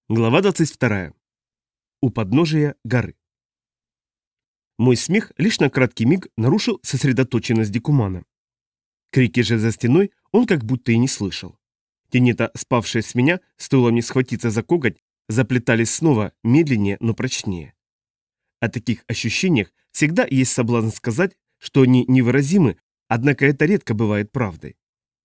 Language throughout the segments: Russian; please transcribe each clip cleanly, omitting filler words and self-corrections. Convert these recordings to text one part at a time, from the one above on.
Глава 22. У подножия горы. Мой смех лишь на краткий миг нарушил сосредоточенность Дикумана. Крики же за стеной он как будто и не слышал. Тенета, спавшие с меня, стоило мне схватиться за коготь, заплетались снова, медленнее, но прочнее. О таких ощущениях всегда есть соблазн сказать, что они невыразимы, однако это редко бывает правдой.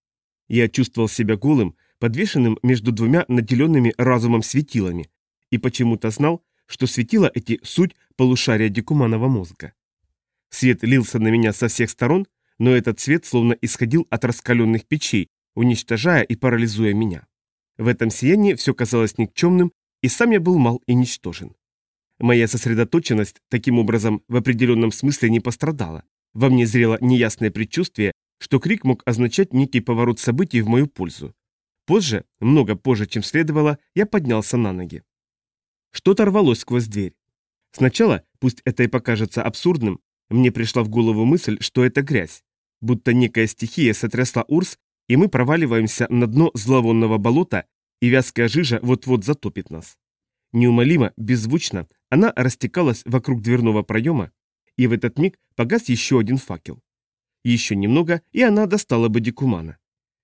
Я чувствовал себя голым, подвешенным между двумя наделенными разумом светилами, и почему-то знал, что светила эти суть полушария Дикуманова мозга. Свет лился на меня со всех сторон, но этот свет словно исходил от раскаленных печей, уничтожая и парализуя меня. В этом сиянии все казалось никчемным, и сам я был мал и ничтожен. Моя сосредоточенность, таким образом, в определенном смысле не пострадала. Во мне зрело неясное предчувствие, что крик мог означать некий поворот событий в мою пользу. Позже, много позже, чем следовало, я поднялся на ноги. Что-то рвалось сквозь дверь. Сначала, пусть это и покажется абсурдным, мне пришла в голову мысль, что это грязь, будто некая стихия сотрясла Урс, и мы проваливаемся на дно зловонного болота, и вязкая жижа вот-вот затопит нас. Неумолимо, беззвучно, она растекалась вокруг дверного проема, и в этот миг погас еще один факел. Еще немного, и она достала бы Дикумана.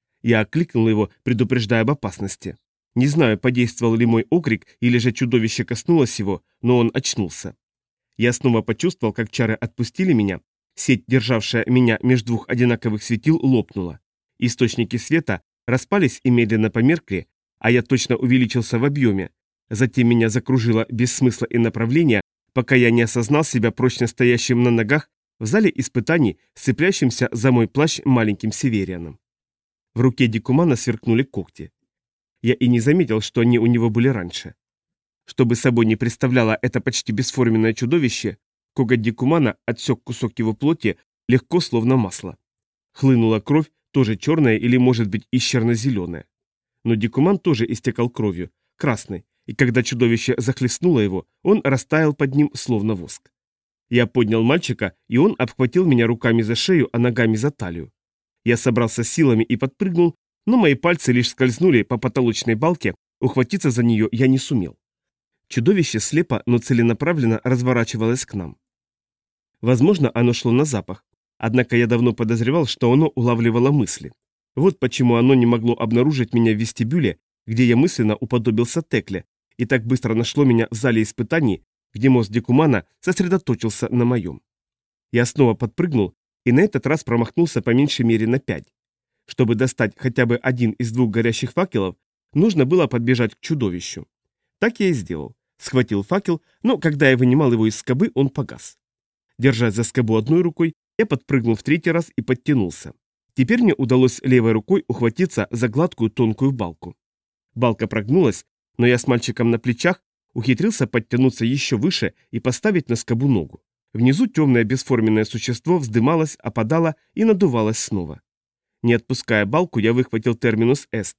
Я окликнул его, предупреждая об опасности. Не знаю, подействовал ли мой окрик, или же чудовище коснулось его, но он очнулся. Я снова почувствовал, как чары отпустили меня, сеть, державшая меня между двух одинаковых светил, лопнула. Источники света распались и медленно померкли, а я точно увеличился в объеме. Затем меня закружило без смысла и направления, пока я не осознал себя прочно стоящим на ногах в зале испытаний, сцепляющимся за мой плащ маленьким северианом. В руке Дикумана сверкнули когти. Я и не заметил, что они у него были раньше. Что бы собой не представляло это почти бесформенное чудовище, коготь Дикумана отсек кусок его плоти легко, словно масло. Хлынула кровь, тоже черная или, может быть, и черно-зеленая. Но Дикуман тоже истекал кровью, красной, и когда чудовище захлестнуло его, он растаял под ним, словно воск. Я поднял мальчика, и он обхватил меня руками за шею, а ногами за талию. Я собрался с силами и подпрыгнул, но мои пальцы лишь скользнули по потолочной балке, ухватиться за нее я не сумел. Чудовище слепо, но целенаправленно разворачивалось к нам. Возможно, оно шло на запах, однако я давно подозревал, что оно улавливало мысли. Вот почему оно не могло обнаружить меня в вестибюле, где я мысленно уподобился Текле, и так быстро нашло меня в зале испытаний, где мозг Дикумана сосредоточился на моем. Я снова подпрыгнул, и на этот раз промахнулся по меньшей мере на 5. Чтобы достать хотя бы один из двух горящих факелов, нужно было подбежать к чудовищу. Так я и сделал. Схватил факел, но когда я вынимал его из скобы, он погас. Держась за скобу одной рукой, я подпрыгнул в третий раз и подтянулся. Теперь мне удалось левой рукой ухватиться за гладкую тонкую балку. Балка прогнулась, но я с мальчиком на плечах ухитрился подтянуться еще выше и поставить на скобу ногу. Внизу темное бесформенное существо вздымалось, опадало и надувалось снова. Не отпуская балку, я выхватил терминус эст.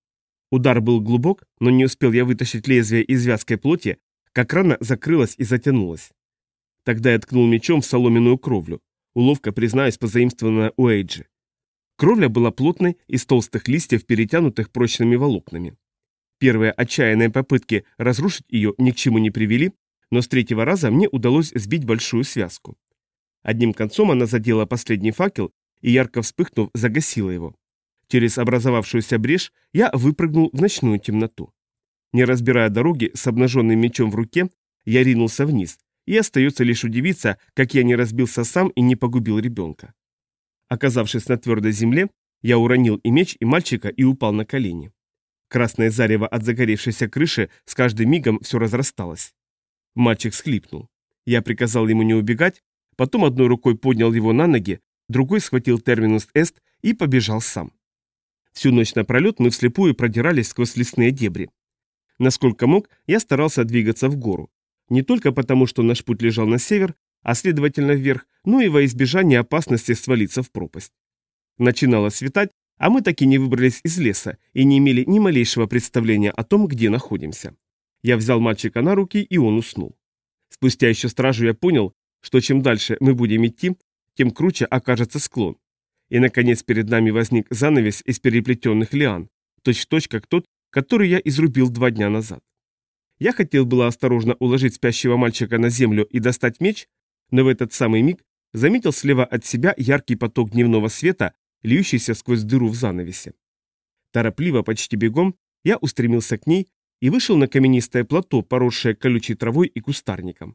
Удар был глубок, но не успел я вытащить лезвие из вязкой плоти, как рана закрылась и затянулась. Тогда я ткнул мечом в соломенную кровлю. Уловка, признаюсь, позаимствованная у Эйджи. Кровля была плотной, из толстых листьев, перетянутых прочными волокнами. Первые отчаянные попытки разрушить ее ни к чему не привели, но с третьего раза мне удалось сбить большую связку. Одним концом она задела последний факел и, ярко вспыхнув, загасила его. Через образовавшуюся брешь я выпрыгнул в ночную темноту. Не разбирая дороги, с обнаженным мечом в руке, я ринулся вниз, и остается лишь удивиться, как я не разбился сам и не погубил ребенка. Оказавшись на твердой земле, я уронил и меч, и мальчика, и упал на колени. Красное зарево от загоревшейся крыши с каждым мигом все разрасталось. Мальчик схлипнул. Я приказал ему не убегать, потом одной рукой поднял его на ноги, другой схватил терминус эст и побежал сам. Всю ночь напролет мы вслепую продирались сквозь лесные дебри. Насколько мог, я старался двигаться в гору. Не только потому, что наш путь лежал на север, а следовательно вверх, но и во избежание опасности свалиться в пропасть. Начинало светать, а мы так и не выбрались из леса и не имели ни малейшего представления о том, где находимся. Я взял мальчика на руки, и он уснул. Спустя еще стражу я понял, что чем дальше мы будем идти, тем круче окажется склон. И, наконец, перед нами возник занавес из переплетенных лиан, точь-в-точь как тот, который я изрубил 2 дня назад. Я хотел было осторожно уложить спящего мальчика на землю и достать меч, но в этот самый миг заметил слева от себя яркий поток дневного света, льющийся сквозь дыру в занавесе. Торопливо, почти бегом, я устремился к ней и вышел на каменистое плато, поросшее колючей травой и кустарником.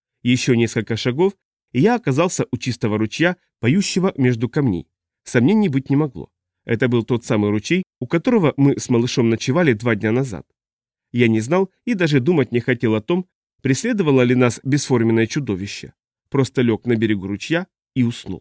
Еще несколько шагов, и я оказался у чистого ручья, поющего между камней. Сомнений быть не могло. Это был тот самый ручей, у которого мы с малышом ночевали 2 дня назад. Я не знал и даже думать не хотел о том, преследовало ли нас бесформенное чудовище. Просто лег на берегу ручья и уснул.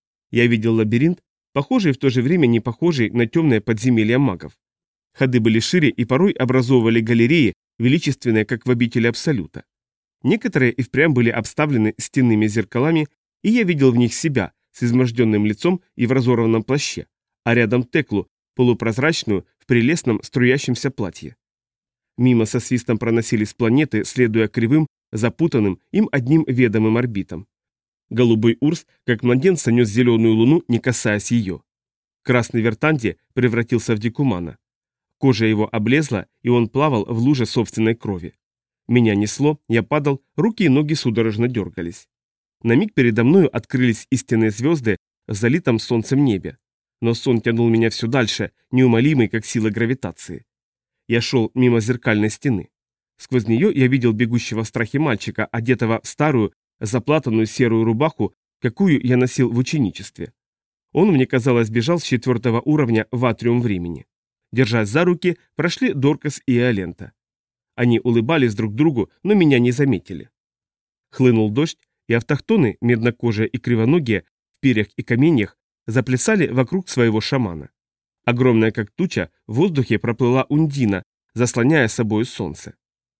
Я видел лабиринт, похожий и в то же время не похожий на темное подземелье магов. Ходы были шире и порой образовывали галереи, величественные, как в обители Абсолюта. Некоторые и впрямь были обставлены стенными зеркалами, и я видел в них себя с изможденным лицом и в разорванном плаще, а рядом Теклу, полупрозрачную, в прелестном струящемся платье. Мимо со свистом проносились планеты, следуя кривым, запутанным, им одним ведомым орбитам. Голубой Урс, как младенца, нес зеленую луну, не касаясь ее. Красный Вертанди превратился в дикумана. Кожа его облезла, и он плавал в луже собственной крови. Меня несло, я падал, руки и ноги судорожно дергались. На миг передо мною открылись истинные звезды в залитом солнцем небе. Но сон тянул меня все дальше, неумолимый, как сила гравитации. Я шел мимо зеркальной стены. Сквозь нее я видел бегущего в страхе мальчика, одетого в старую, заплатанную серую рубаху, какую я носил в ученичестве. Он, мне казалось, бежал с 4-го уровня в атриум времени. Держась за руки, прошли Доркас и Иолента. Они улыбались друг другу, но меня не заметили. Хлынул дождь, и автохтоны, меднокожие и кривоногие, в перьях и каменьях, заплясали вокруг своего шамана. Огромная как туча, в воздухе проплыла Ундина, заслоняя собой солнце.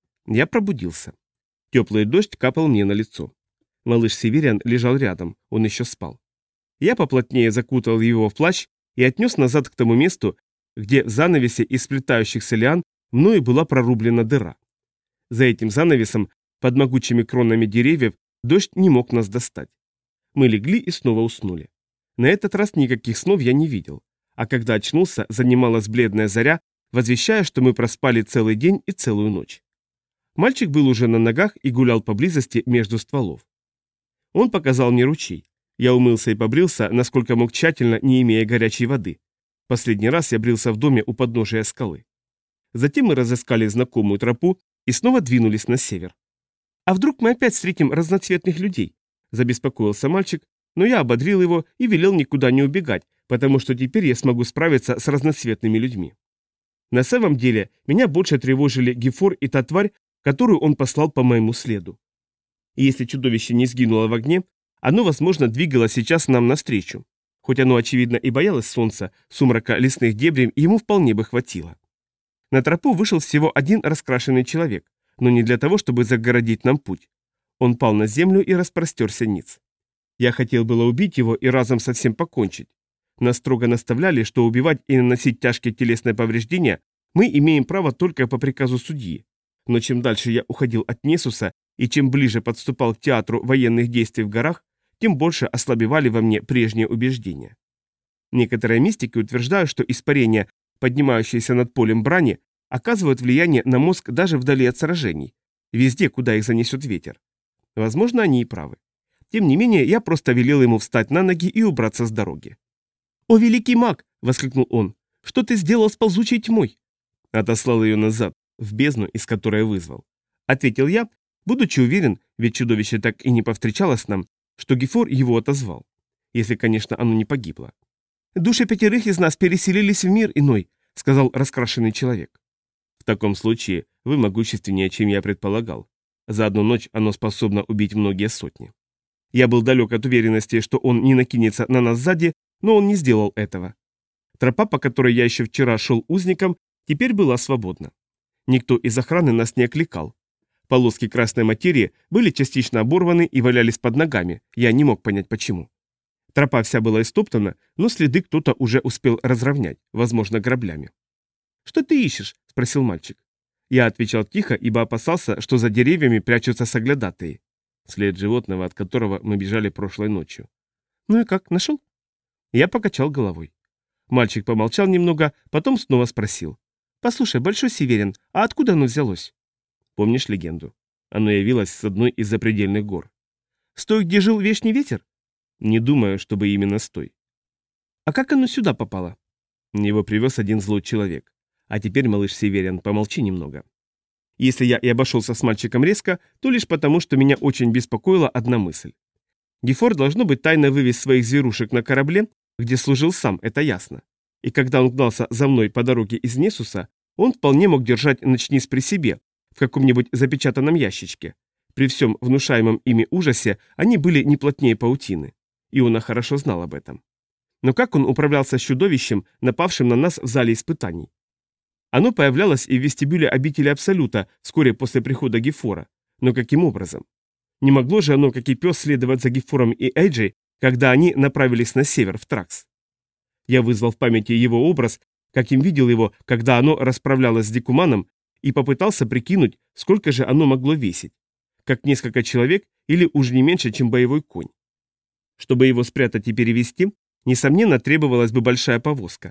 Я пробудился. Теплый дождь капал мне на лицо. Малыш Северян лежал рядом, он еще спал. Я поплотнее закутал его в плащ и отнес назад к тому месту, где в занавесе из сплетающихся лиан мною была прорублена дыра. За этим занавесом, под могучими кронами деревьев, дождь не мог нас достать. Мы легли и снова уснули. На этот раз никаких снов я не видел. А когда очнулся, занималась бледная заря, возвещая, что мы проспали целый день и целую ночь. Мальчик был уже на ногах и гулял поблизости между стволов. Он показал мне ручей. Я умылся и побрился, насколько мог тщательно, не имея горячей воды. Последний раз я брился в доме у подножия скалы. Затем мы разыскали знакомую тропу и снова двинулись на север. «А вдруг мы опять встретим разноцветных людей?» – забеспокоился мальчик, но я ободрил его и велел никуда не убегать, потому что теперь я смогу справиться с разноцветными людьми. На самом деле, меня больше тревожили Гефор и та тварь, которую он послал по моему следу. И если чудовище не сгинуло в огне, оно, возможно, двигалось сейчас нам навстречу. Хоть оно, очевидно, и боялось солнца, сумрака лесных дебрей, ему вполне бы хватило. На тропу вышел всего один раскрашенный человек, но не для того, чтобы загородить нам путь. Он пал на землю и распростерся ниц. Я хотел было убить его и разом совсем покончить. Нас строго наставляли, что убивать и наносить тяжкие телесные повреждения мы имеем право только по приказу судьи. Но чем дальше я уходил от Несуса и чем ближе подступал к театру военных действий в горах, тем больше ослабевали во мне прежние убеждения. Некоторые мистики утверждают, что испарения, поднимающиеся над полем брани, оказывают влияние на мозг даже вдали от сражений, везде, куда их занесет ветер. Возможно, они и правы. Тем не менее, я просто велел ему встать на ноги и убраться с дороги. «О, великий маг!» — воскликнул он. «Что ты сделал с ползучей тьмой?» Отослал ее назад, в бездну, из которой вызвал. Ответил я, будучи уверен, ведь чудовище так и не повстречалось нам, что Гефор его отозвал. Если, конечно, оно не погибло. «Души 5 из нас переселились в мир иной», — сказал раскрашенный человек. «В таком случае вы могущественнее, чем я предполагал. За одну ночь оно способно убить многие сотни». Я был далек от уверенности, что он не накинется на нас сзади, но он не сделал этого. Тропа, по которой я еще вчера шел узником, теперь была свободна. Никто из охраны нас не окликал. Полоски красной материи были частично оборваны и валялись под ногами, я не мог понять почему. Тропа вся была истоптана, но следы кто-то уже успел разровнять, возможно, граблями. «Что ты ищешь?» – спросил мальчик. Я отвечал тихо, ибо опасался, что за деревьями прячутся соглядатые. След животного, от которого мы бежали прошлой ночью. «Ну и как, нашел?» Я покачал головой. Мальчик помолчал немного, потом снова спросил. «Послушай, Большой Северин, а откуда оно взялось?» Помнишь легенду? Оно явилось с одной из запредельных гор. С той, где жил Вешний Ветер? Не думаю, чтобы именно с той. А как оно сюда попало? Его привез один злой человек. А теперь, малыш Северин, помолчи немного. Если я и обошелся с мальчиком резко, то лишь потому, что меня очень беспокоила одна мысль. Гефор, должно быть, тайно вывез своих зверушек на корабле, где служил сам, это ясно. И когда он гнался за мной по дороге из Несуса, он вполне мог держать ночниц при себе, в каком-нибудь запечатанном ящичке. При всем внушаемом ими ужасе они были не плотнее паутины. Иона хорошо знал об этом. Но как он управлялся с чудовищем, напавшим на нас в зале испытаний? Оно появлялось и в вестибюле обители Абсолюта вскоре после прихода Гефора. Но каким образом? Не могло же оно, как и пес, следовать за Гефором и Эйджей, когда они направились на север, в Тракс? Я вызвал в памяти его образ, как им видел его, когда оно расправлялось с Декуманом, и попытался прикинуть, сколько же оно могло весить. Как несколько человек или уж не меньше, чем боевой конь. Чтобы его спрятать и перевести, несомненно, требовалась бы большая повозка.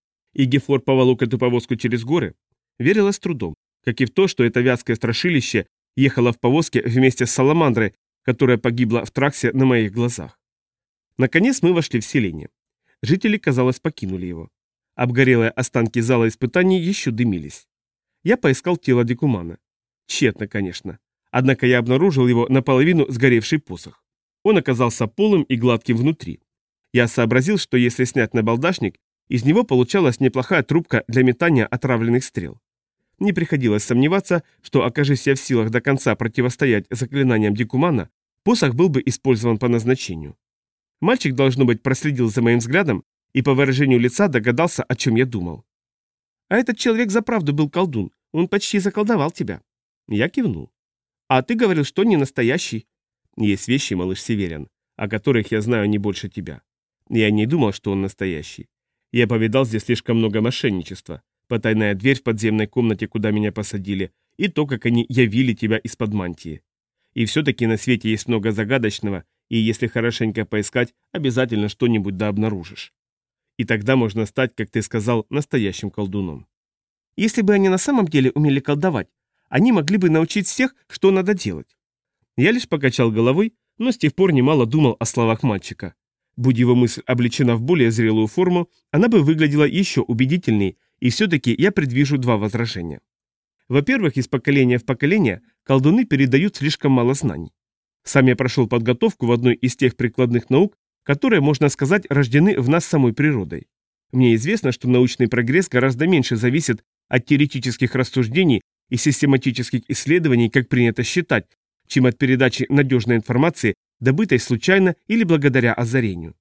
И Гефор поволок эту повозку через горы, верилось с трудом, как и в то, что это вязкое страшилище ехало в повозке вместе с Саламандрой, которая погибла в Траксе на моих глазах. Наконец мы вошли в селение. Жители, казалось, покинули его. Обгорелые останки зала испытаний еще дымились. Я поискал тело Декумана. Тщетно, конечно. Однако я обнаружил его наполовину сгоревший посох. Он оказался полым и гладким внутри. Я сообразил, что если снять набалдашник, из него получалась неплохая трубка для метания отравленных стрел. Не приходилось сомневаться, что, окажись я в силах до конца противостоять заклинаниям Декумана, посох был бы использован по назначению. Мальчик, должно быть, проследил за моим взглядом и по выражению лица догадался, о чем я думал. «А этот человек заправду был колдун, он почти заколдовал тебя». Я кивнул. «А ты говорил, что не настоящий». «Есть вещи, малыш Северин, о которых я знаю не больше тебя. Я не думал, что он настоящий. Я повидал здесь слишком много мошенничества, потайная дверь в подземной комнате, куда меня посадили, и то, как они явили тебя из-под мантии. И все-таки на свете есть много загадочного, и если хорошенько поискать, обязательно что-нибудь да обнаружишь. И тогда можно стать, как ты сказал, настоящим колдуном». «Если бы они на самом деле умели колдовать, они могли бы научить всех, что надо делать». Я лишь покачал головой, но с тех пор немало думал о словах мальчика. Будь его мысль облечена в более зрелую форму, она бы выглядела еще убедительней, и все-таки я предвижу два возражения. Во-первых, из поколения в поколение колдуны передают слишком мало знаний. Сам я прошел подготовку в одной из тех прикладных наук, которые, можно сказать, рождены в нас самой природой. Мне известно, что научный прогресс гораздо меньше зависит от теоретических рассуждений и систематических исследований, как принято считать, чем от передачи надежной информации, добытой случайно или благодаря озарению.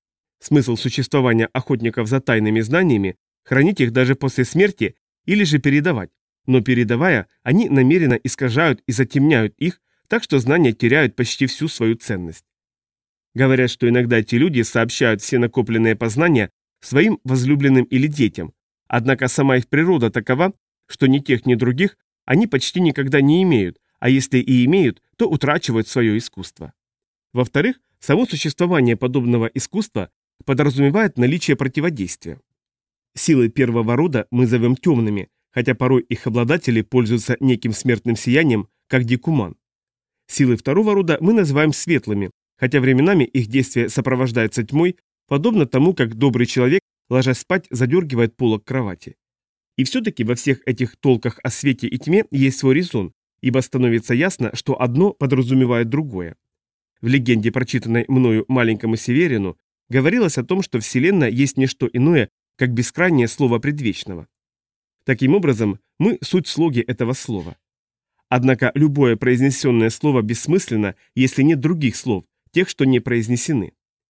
Смысл существования охотников за тайными знаниями – хранить их даже после смерти или же передавать, но передавая, они намеренно искажают и затемняют их, так что знания теряют почти всю свою ценность. Говорят, что иногда эти люди сообщают все накопленные познания своим возлюбленным или детям, однако сама их природа такова, что ни тех, ни других они почти никогда не имеют, а если и имеют, то утрачивают свое искусство. Во-вторых, само существование подобного искусства подразумевает наличие противодействия. Силы первого рода мы зовем темными, хотя порой их обладатели пользуются неким смертным сиянием, как Декуман. Силы второго рода мы называем светлыми, хотя временами их действие сопровождается тьмой, подобно тому, как добрый человек, ложась спать, задергивает полог кровати. И все-таки во всех этих толках о свете и тьме есть свой резон, ибо становится ясно, что одно подразумевает другое. В легенде, прочитанной мною маленькому Северину, говорилось о том, что Вселенная есть не что иное, как бескрайнее слово предвечного. Таким образом, мы – суть слоги этого слова. Однако любое произнесенное слово бессмысленно, если нет других слов, тех, что не произнесены.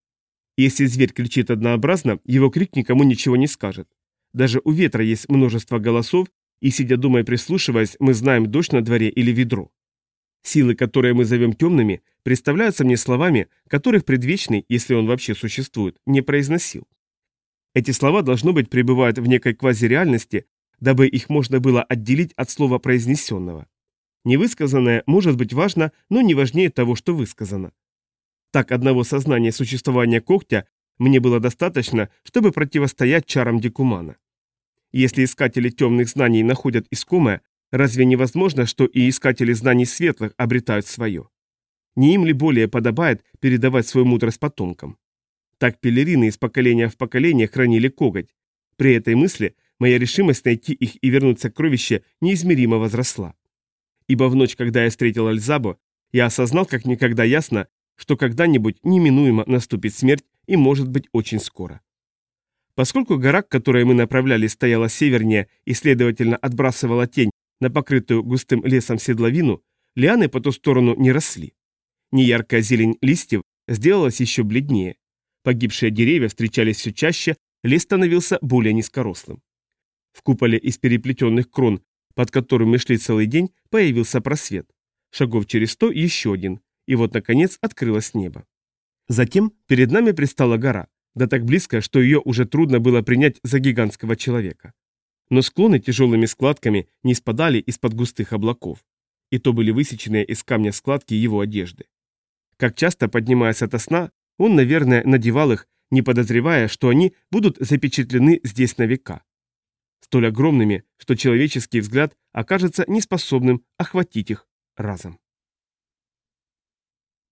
Если зверь кричит однообразно, его крик никому ничего не скажет. Даже у ветра есть множество голосов, и, сидя дома и прислушиваясь, мы знаем дождь на дворе или ведро. Силы, которые мы зовем темными, представляются мне словами, которых предвечный, если он вообще существует, не произносил. Эти слова, должно быть, пребывают в некой квазиреальности, дабы их можно было отделить от слова произнесенного. Невысказанное может быть важно, но не важнее того, что высказано. Так одного сознания существования когтя мне было достаточно, чтобы противостоять чарам Декумана. Если искатели темных знаний находят искомое, Разве невозможно, что и искатели знаний светлых обретают свое? Не им ли более подобает передавать свою мудрость потомкам? Так пелерины из поколения в поколение хранили коготь. При этой мысли моя решимость найти их и вернуть сокровище неизмеримо возросла. Ибо в ночь, когда я встретил Альзабо, я осознал как никогда ясно, что когда-нибудь неминуемо наступит смерть и может быть очень скоро. Поскольку гора, к которой мы направлялись, стояла севернее и, следовательно, отбрасывала тень на покрытую густым лесом седловину, лианы по ту сторону не росли. Неяркая зелень листьев сделалась еще бледнее. Погибшие деревья встречались все чаще, лес становился более низкорослым. В куполе из переплетенных крон, под которым мы шли целый день, появился просвет. Шагов через 100 еще один, и вот, наконец, открылось небо. Затем перед нами пристала гора, да так близко, что ее уже трудно было принять за гигантского человека. Но склоны тяжелыми складками не спадали из-под густых облаков, и то были высеченные из камня складки его одежды. Как часто, поднимаясь ото сна, он, наверное, надевал их, не подозревая, что они будут запечатлены здесь на века. Столь огромными, что человеческий взгляд окажется неспособным охватить их разом.